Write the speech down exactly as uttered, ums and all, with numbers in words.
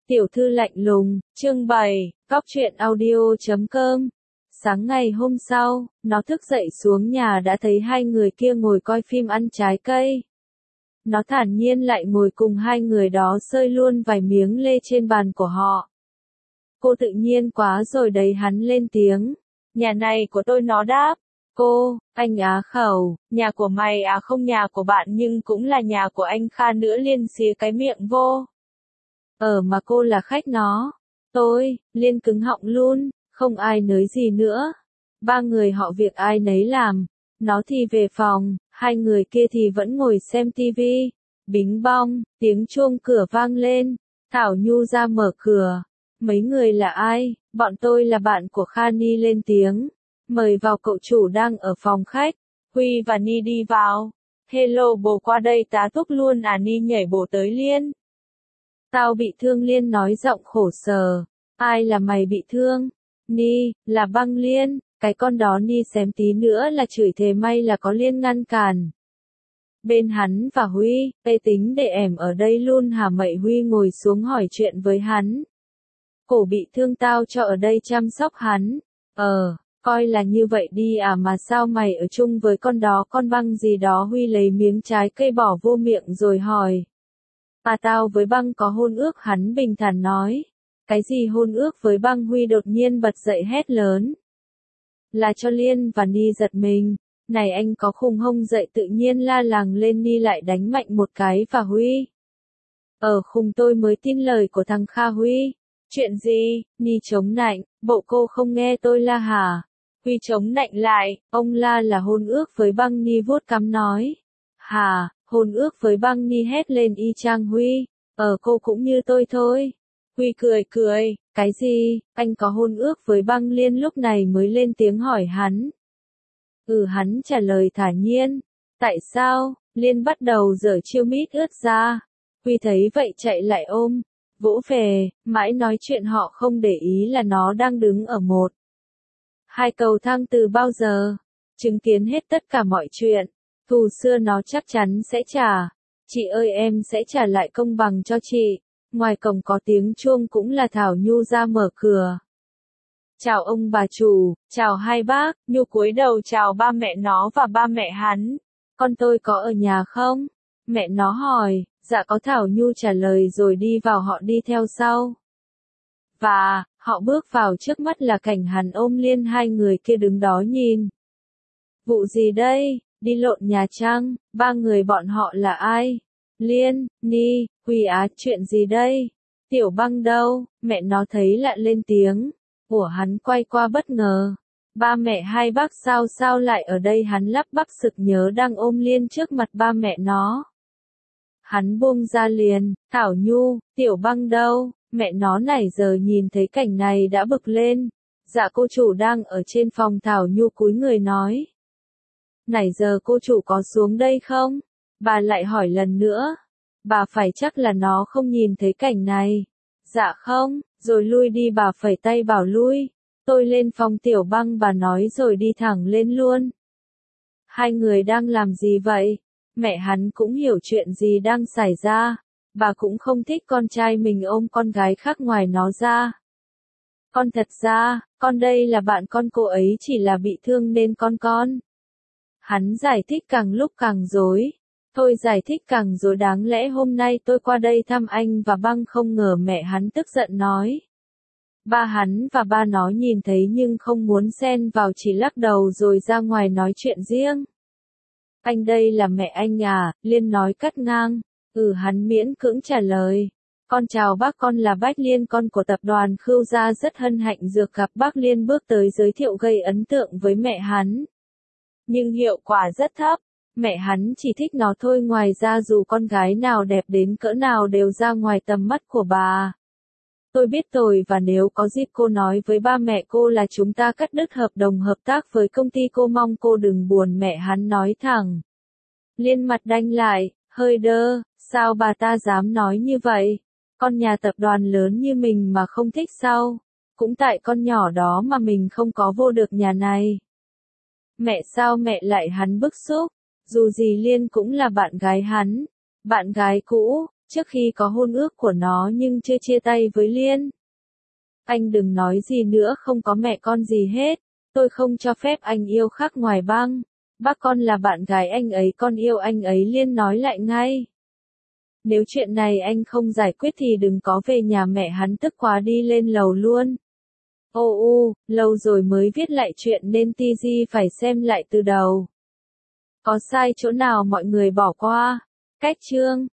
Tiểu thư lạnh lùng, chương bảy, góc truyện audio chấm com. Sáng ngày hôm sau, nó thức dậy xuống nhà đã thấy hai người kia ngồi coi phim ăn trái cây. Nó thản nhiên lại ngồi cùng hai người đó xơi luôn vài miếng lê trên bàn của họ. Cô tự nhiên quá rồi đấy, hắn lên tiếng. Nhà này của tôi, nó đáp. Cô, anh á khẩu, nhà của mày à? Không, nhà của bạn nhưng cũng là nhà của anh Kha nữa. Liên xía cái miệng vô. Ờ mà cô là khách nó. Tôi, Liên cứng họng luôn, không ai nới gì nữa. Ba người họ việc ai nấy làm. Nó thì về phòng, hai người kia thì vẫn ngồi xem tivi. Bính bong, tiếng chuông cửa vang lên. Thảo Nhu ra mở cửa. Mấy người là ai? Bọn tôi là bạn của Kha. Ni lên tiếng. Mời vào, cậu chủ đang ở phòng khách. Huy và Ni đi vào. Hello bồ, qua đây tá túc luôn à? Ni nhảy bổ tới Liên. Tao bị thương, Liên nói giọng khổ sở. Ai là mày bị thương? Ni, là Băng Liên, cái con đó. Ni xém tí nữa là chửi, thề may là có Liên ngăn cản. Bên hắn và Huy, ê tính để ẻm ở đây luôn hả mậy? Huy ngồi xuống hỏi chuyện với hắn. Cổ bị thương, tao cho ở đây chăm sóc hắn. Ờ, coi là như vậy đi à, mà sao mày ở chung với con đó, con Băng gì đó? Huy lấy miếng trái cây bỏ vô miệng rồi hỏi. À, tao với Băng có hôn ước, hắn bình thản nói. Cái gì hôn ước với Băng? Huy đột nhiên bật dậy hét lớn. Là cho Liên và Ni giật mình. Này anh có khùng hông? Dậy tự nhiên la làng lên. Ni lại đánh mạnh một cái và Huy. Ờ khùng, tôi mới tin lời của thằng Kha. Huy. Chuyện gì? Ni chống nạnh. Bộ cô không nghe tôi la hả? Huy chống nạnh lại. Ông la là hôn ước với Băng. Ni vuốt cằm nói. Hả? Hôn ước với Băng? Ni hét lên y chang Huy. Ờ cô cũng như tôi thôi. Huy cười cười. Cái gì? Anh có hôn ước với Băng? Liên lúc này mới lên tiếng hỏi hắn. Ừ, hắn trả lời thản nhiên. Tại sao? Liên bắt đầu giở chiêu mít ướt ra. Huy thấy vậy chạy lại ôm. Vỗ về, mãi nói chuyện, họ không để ý là nó đang đứng ở một. Hai cầu thang từ bao giờ. Chứng kiến hết tất cả mọi chuyện. Thù xưa nó chắc chắn sẽ trả. Chị ơi, em sẽ trả lại công bằng cho chị. Ngoài cổng có tiếng chuông, cũng là Thảo Nhu ra mở cửa. Chào ông bà chủ, chào hai bác. Nhu cúi đầu chào ba mẹ nó và ba mẹ hắn. Con tôi có ở nhà không? Mẹ nó hỏi. Dạ có, Thảo Nhu trả lời rồi đi vào, họ đi theo sau. Và, họ bước vào, trước mắt là cảnh hắn ôm Liên, hai người kia đứng đó nhìn. Vụ gì đây? Đi lộn nhà chăng? Ba người bọn họ là ai? Liên, Ni, Huy á, chuyện gì đây? Tiểu Băng đâu? Mẹ nó thấy lạ lên tiếng. Ủa, hắn quay qua bất ngờ. Ba mẹ hai bác sao sao lại ở đây? Hắn lắp bắp sực nhớ đang ôm Liên trước mặt ba mẹ nó. Hắn buông ra liền. Thảo Nhu, Tiểu Băng đâu? Mẹ nó nãy giờ nhìn thấy cảnh này đã bực lên. Dạ cô chủ đang ở trên phòng. Thảo Nhu cúi người nói. Nãy giờ cô chủ có xuống đây không? Bà lại hỏi lần nữa. Bà phải chắc là nó không nhìn thấy cảnh này. Dạ không, rồi lui đi. Bà phẩy tay bảo lui. Tôi lên phòng Tiểu Băng, bà nói rồi đi thẳng lên luôn. Hai người đang làm gì vậy? Mẹ hắn cũng hiểu chuyện gì đang xảy ra. Bà cũng không thích con trai mình ôm con gái khác ngoài nó ra. Con thật ra, con đây là bạn con, cô ấy chỉ là bị thương nên con con. Hắn giải thích càng lúc càng rối. Thôi giải thích càng rối, đáng lẽ hôm nay tôi qua đây thăm anh và Băng. Không ngờ mẹ hắn tức giận nói. Ba hắn và ba nó nhìn thấy nhưng không muốn xen vào, chỉ lắc đầu rồi ra ngoài nói chuyện riêng. Anh đây là mẹ anh à? Liên nói cắt ngang. Ừ, hắn miễn cưỡng trả lời. Con chào bác, con là Bách Liên, con của tập đoàn Khưu Gia, rất hân hạnh được gặp bác. Liên bước tới giới thiệu, gây ấn tượng với mẹ hắn. Nhưng hiệu quả rất thấp. Mẹ hắn chỉ thích nó thôi, ngoài ra dù con gái nào đẹp đến cỡ nào đều ra ngoài tầm mắt của bà. Tôi biết rồi, và nếu có dịp cô nói với ba mẹ cô là chúng ta cắt đứt hợp đồng hợp tác với công ty, cô mong cô đừng buồn. Mẹ hắn nói thẳng. Liên mặt đanh lại, hơi đơ, sao bà ta dám nói như vậy? Con nhà tập đoàn lớn như mình mà không thích sao? Cũng tại con nhỏ đó mà mình không có vô được nhà này. Mẹ sao mẹ lại? Hắn bức xúc. Dù gì Liên cũng là bạn gái hắn. Bạn gái cũ, Trước khi có hôn ước của nó nhưng chưa chia tay với Liên. Anh đừng nói gì nữa, không có mẹ con gì hết. Tôi không cho phép anh yêu khác ngoài băng. Bác con là bạn gái anh ấy, con yêu anh ấy. Liên nói lại ngay. Nếu chuyện này anh không giải quyết thì đừng có về nhà mẹ. Hắn tức quá đi lên lầu luôn. Ô u, lâu rồi mới viết lại chuyện nên tê giê phải xem lại từ đầu. Có sai chỗ nào mọi người bỏ qua? Cách chương